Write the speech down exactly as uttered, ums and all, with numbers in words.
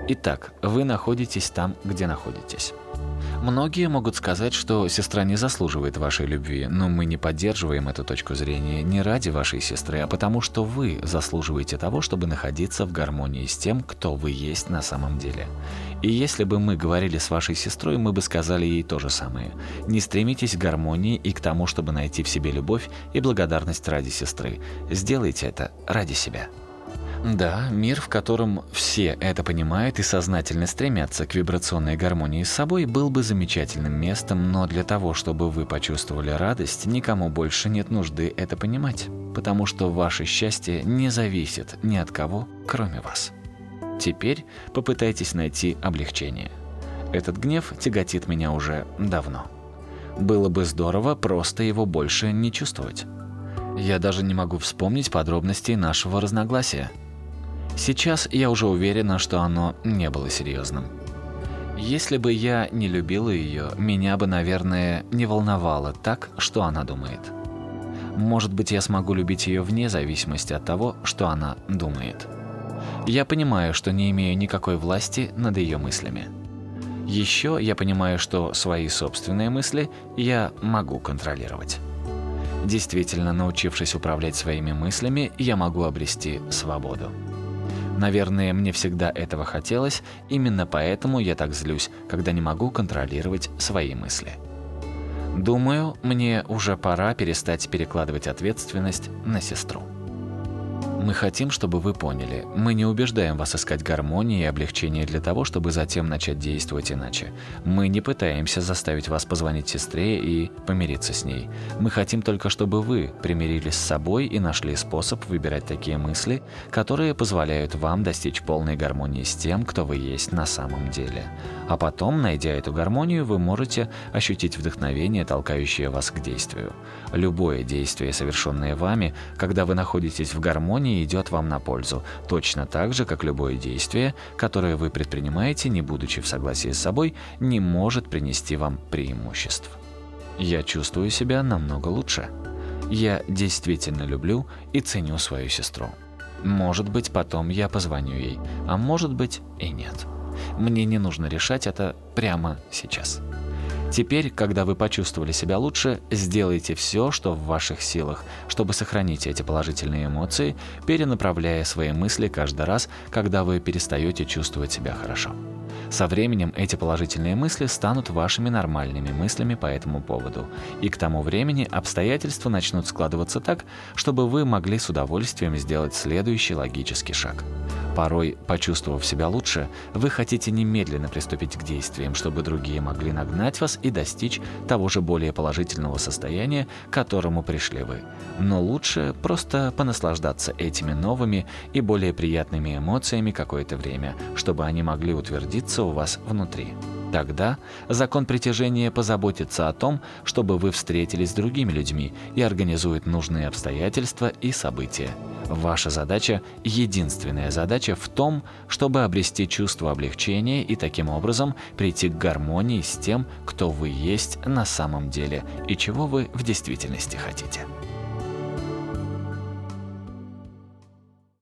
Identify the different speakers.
Speaker 1: Итак, вы находитесь там, где находитесь. Многие могут сказать, что сестра не заслуживает вашей любви, но мы не поддерживаем эту точку зрения не ради вашей сестры, а потому что вы заслуживаете того, чтобы находиться в гармонии с тем, кто вы есть на самом деле. И если бы мы говорили с вашей сестрой, мы бы сказали ей то же самое. Не стремитесь к гармонии и к тому, чтобы найти в себе любовь и благодарность ради сестры. Сделайте это ради себя. Да, мир, в котором все это понимают и сознательно стремятся к вибрационной гармонии с собой, был бы замечательным местом, но для того, чтобы вы почувствовали радость, никому больше нет нужды это понимать, потому что ваше счастье не зависит ни от кого, кроме вас. Теперь попытайтесь найти облегчение. Этот гнев тяготит меня уже давно. Было бы здорово просто его больше не чувствовать. Я даже не могу вспомнить подробностей нашего разногласия. Сейчас я уже уверена, что оно не было серьезным. Если бы я не любила ее, меня бы, наверное, не волновало так, что она думает. Может быть, я смогу любить ее вне зависимости от того, что она думает. Я понимаю, что не имею никакой власти над ее мыслями. Еще я понимаю, что свои собственные мысли я могу контролировать. Действительно, научившись управлять своими мыслями, я могу обрести свободу. Наверное, мне всегда этого хотелось, именно поэтому я так злюсь, когда не могу контролировать свои мысли. Думаю, мне уже пора перестать перекладывать ответственность на сестру. Мы хотим, чтобы вы поняли, мы не убеждаем вас искать гармонии и облегчения для того, чтобы затем начать действовать иначе. Мы не пытаемся заставить вас позвонить сестре и помириться с ней. Мы хотим только, чтобы вы примирились с собой и нашли способ выбирать такие мысли, которые позволяют вам достичь полной гармонии с тем, кто вы есть на самом деле. А потом, найдя эту гармонию, вы можете ощутить вдохновение, толкающее вас к действию. Любое действие, совершенное вами, когда вы находитесь в гармонии, идет вам на пользу, точно так же, как любое действие, которое вы предпринимаете, не будучи в согласии с собой, не может принести вам преимуществ. Я чувствую себя намного лучше. Я действительно люблю и ценю свою сестру. Может быть, потом я позвоню ей, а может быть и нет. Мне не нужно решать это прямо сейчас. Теперь, когда вы почувствовали себя лучше, сделайте все, что в ваших силах, чтобы сохранить эти положительные эмоции, перенаправляя свои мысли каждый раз, когда вы перестаете чувствовать себя хорошо. Со временем эти положительные мысли станут вашими нормальными мыслями по этому поводу, и к тому времени обстоятельства начнут складываться так, чтобы вы могли с удовольствием сделать следующий логический шаг. Порой, почувствовав себя лучше, вы хотите немедленно приступить к действиям, чтобы другие могли нагнать вас и достичь того же более положительного состояния, к которому пришли вы. Но лучше просто понаслаждаться этими новыми и более приятными эмоциями какое-то время, чтобы они могли утвердиться у вас внутри. Тогда закон притяжения позаботится о том, чтобы вы встретились с другими людьми и организует нужные обстоятельства и события. Ваша задача, единственная задача в том, чтобы обрести чувство облегчения и таким образом прийти к гармонии с тем, кто вы есть на самом деле и чего вы в действительности хотите.